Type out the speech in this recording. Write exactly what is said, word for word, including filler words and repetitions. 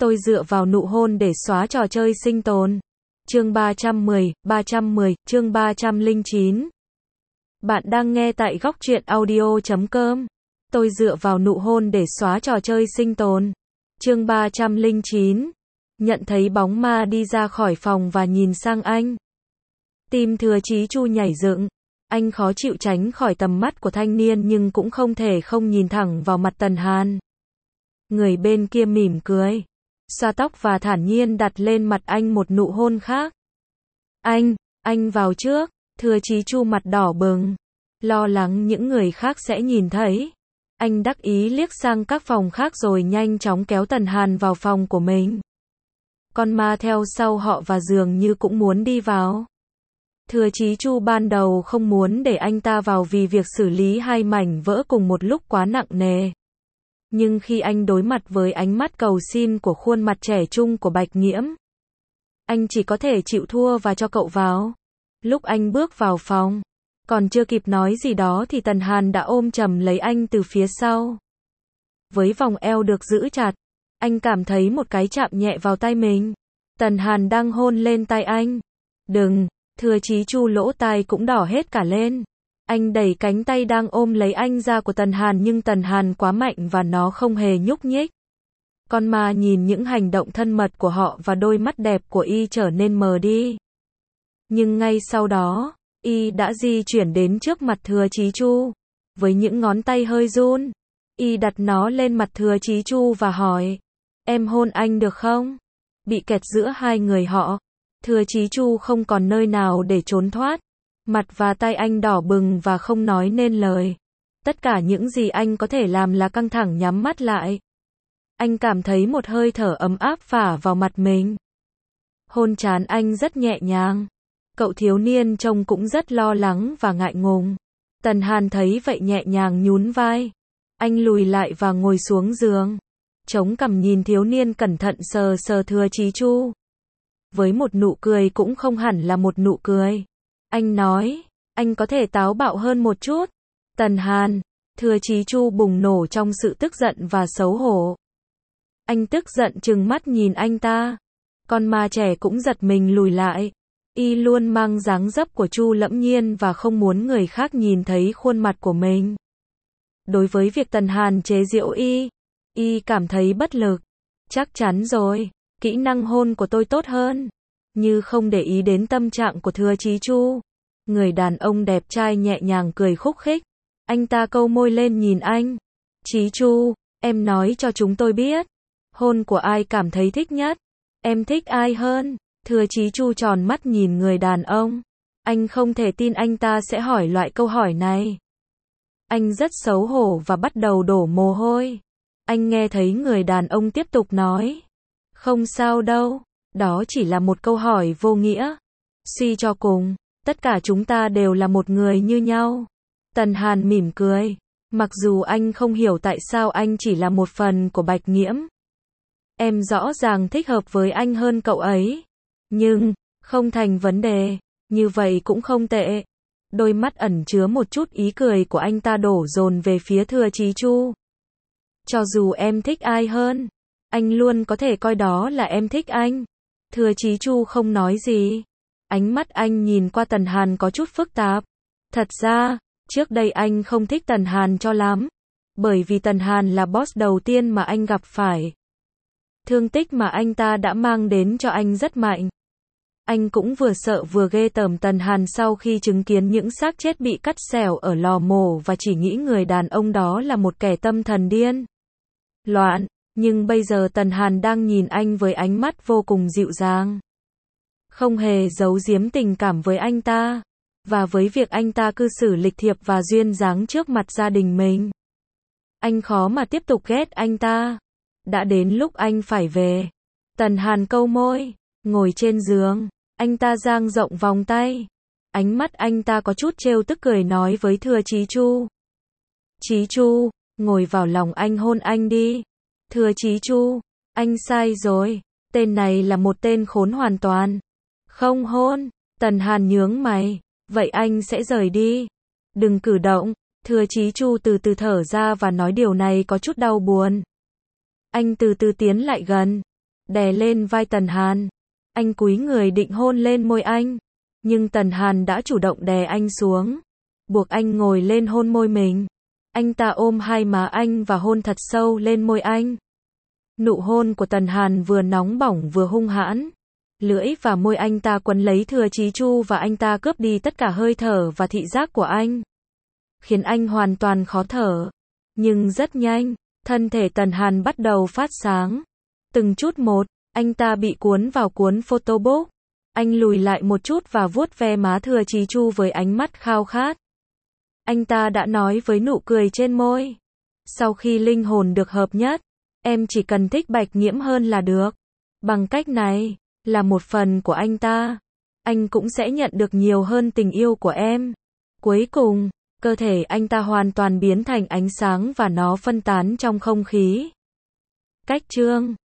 Tôi dựa vào nụ hôn để xóa trò chơi sinh tồn. Chương ba trăm mười, ba trăm mười, chương ba trăm lẻ chín. Bạn đang nghe tại góc truyện audio chấm com. Tôi dựa vào nụ hôn để xóa trò chơi sinh tồn. Chương ba trăm lẻ chín. Nhận thấy bóng ma đi ra khỏi phòng và nhìn sang anh. Tim Thừa Chí Chu nhảy dựng. Anh khó chịu tránh khỏi tầm mắt của thanh niên nhưng cũng không thể không nhìn thẳng vào mặt Tần Hàn. Người bên kia mỉm cười, xoa tóc và thản nhiên đặt lên mặt anh một nụ hôn khác. Anh, anh vào trước. Thừa Chí Chu mặt đỏ bừng, lo lắng những người khác sẽ nhìn thấy. Anh đắc ý liếc sang các phòng khác rồi nhanh chóng kéo Tần Hàn vào phòng của mình. Con ma theo sau họ và dường như cũng muốn đi vào. Thừa Chí Chu ban đầu không muốn để anh ta vào vì việc xử lý hai mảnh vỡ cùng một lúc quá nặng nề. Nhưng khi anh đối mặt với ánh mắt cầu xin của khuôn mặt trẻ trung của Bạch Nghiễm, anh chỉ có thể chịu thua và cho cậu vào. Lúc anh bước vào phòng, còn chưa kịp nói gì đó thì Tần Hàn đã ôm chầm lấy anh từ phía sau. Với vòng eo được giữ chặt, anh cảm thấy một cái chạm nhẹ vào tay mình. Tần Hàn đang hôn lên tay anh. Đừng! Thừa Chí Chu lỗ tai cũng đỏ hết cả lên. Anh đẩy cánh tay đang ôm lấy anh ra của Tần Hàn nhưng Tần Hàn quá mạnh và nó không hề nhúc nhích. Con ma nhìn những hành động thân mật của họ và đôi mắt đẹp của y trở nên mờ đi. Nhưng ngay sau đó, y đã di chuyển đến trước mặt Thừa Chí Chu. Với những ngón tay hơi run, y đặt nó lên mặt Thừa Chí Chu và hỏi, em hôn anh được không? Bị kẹt giữa hai người họ, Thừa Chí Chu không còn nơi nào để trốn thoát. Mặt và tay anh đỏ bừng và không nói nên lời. Tất cả những gì anh có thể làm là căng thẳng nhắm mắt lại. Anh cảm thấy một hơi thở ấm áp phả vào mặt mình. Hôn trán anh rất nhẹ nhàng. Cậu thiếu niên trông cũng rất lo lắng và ngại ngùng. Tần Hàn thấy vậy nhẹ nhàng nhún vai. Anh lùi lại và ngồi xuống giường. Chống cằm nhìn thiếu niên cẩn thận sờ sờ Thừa Chí Chu. Với một nụ cười cũng không hẳn là một nụ cười. Anh nói, anh có thể táo bạo hơn một chút. Tần Hàn, Thừa Chí Chu bùng nổ trong sự tức giận và xấu hổ. Anh tức giận trừng mắt nhìn anh ta. Con ma trẻ cũng giật mình lùi lại. Y luôn mang dáng dấp của Chu Lẫm Nhiên và không muốn người khác nhìn thấy khuôn mặt của mình. Đối với việc Tần Hàn chế giễu y, y cảm thấy bất lực. Chắc chắn rồi, kỹ năng hôn của tôi tốt hơn. Như không để ý đến tâm trạng của Thừa Chí Chu. Người đàn ông đẹp trai nhẹ nhàng cười khúc khích. Anh ta câu môi lên nhìn anh. Chí Chu, em nói cho chúng tôi biết. Hôn của ai cảm thấy thích nhất? Em thích ai hơn? Thừa Chí Chu tròn mắt nhìn người đàn ông. Anh không thể tin anh ta sẽ hỏi loại câu hỏi này. Anh rất xấu hổ và bắt đầu đổ mồ hôi. Anh nghe thấy người đàn ông tiếp tục nói. Không sao đâu. Đó chỉ là một câu hỏi vô nghĩa. Suy cho cùng, tất cả chúng ta đều là một người như nhau. Tần Hàn mỉm cười. Mặc dù anh không hiểu tại sao anh chỉ là một phần của Bạch Nghiễm. Em rõ ràng thích hợp với anh hơn cậu ấy. Nhưng, không thành vấn đề. Như vậy cũng không tệ. Đôi mắt ẩn chứa một chút ý cười của anh ta đổ dồn về phía Thừa Chí Chu. Cho dù em thích ai hơn, anh luôn có thể coi đó là em thích anh. Thừa Chí Chu không nói gì. Ánh mắt anh nhìn qua Tần Hàn có chút phức tạp. Thật ra, trước đây anh không thích Tần Hàn cho lắm. Bởi vì Tần Hàn là boss đầu tiên mà anh gặp phải. Thương tích mà anh ta đã mang đến cho anh rất mạnh. Anh cũng vừa sợ vừa ghê tởm Tần Hàn sau khi chứng kiến những xác chết bị cắt xẻo ở lò mổ và chỉ nghĩ người đàn ông đó là một kẻ tâm thần điên loạn. Nhưng bây giờ Tần Hàn đang nhìn anh với ánh mắt vô cùng dịu dàng. Không hề giấu giếm tình cảm với anh ta. Và với việc anh ta cư xử lịch thiệp và duyên dáng trước mặt gia đình mình. Anh khó mà tiếp tục ghét anh ta. Đã đến lúc anh phải về. Tần Hàn câu môi. Ngồi trên giường. Anh ta dang rộng vòng tay. Ánh mắt anh ta có chút trêu tức cười nói với Thừa Chí Chu. Chí Chu, ngồi vào lòng anh hôn anh đi. Thừa Chí Chu, anh sai rồi. Tên này là một tên khốn hoàn toàn. Không hôn. Tần Hàn nhướng mày. Vậy anh sẽ rời đi. Đừng cử động. Thừa Chí Chu từ từ thở ra và nói điều này có chút đau buồn. Anh từ từ tiến lại gần. đè lên vai Tần Hàn. Anh cúi người định hôn lên môi anh, nhưng Tần Hàn đã chủ động đè anh xuống, buộc anh ngồi lên hôn môi mình. Anh ta ôm hai má anh và hôn thật sâu lên môi anh. Nụ hôn của Tần Hàn vừa nóng bỏng vừa hung hãn. Lưỡi và môi anh ta quấn lấy Thừa Chí Chu và anh ta cướp đi tất cả hơi thở và thị giác của anh, khiến anh hoàn toàn khó thở. Nhưng rất nhanh, thân thể Tần Hàn bắt đầu phát sáng. Từng chút một, anh ta bị cuốn vào cuốn photobook. Anh lùi lại một chút và vuốt ve má Thừa Chí Chu với ánh mắt khao khát. Anh ta đã nói với nụ cười trên môi. Sau khi linh hồn được hợp nhất, em chỉ cần thích Bạch Nghiễm hơn là được. Bằng cách này, là một phần của anh ta, anh cũng sẽ nhận được nhiều hơn tình yêu của em. Cuối cùng, cơ thể anh ta hoàn toàn biến thành ánh sáng và nó phân tán trong không khí. Cách chương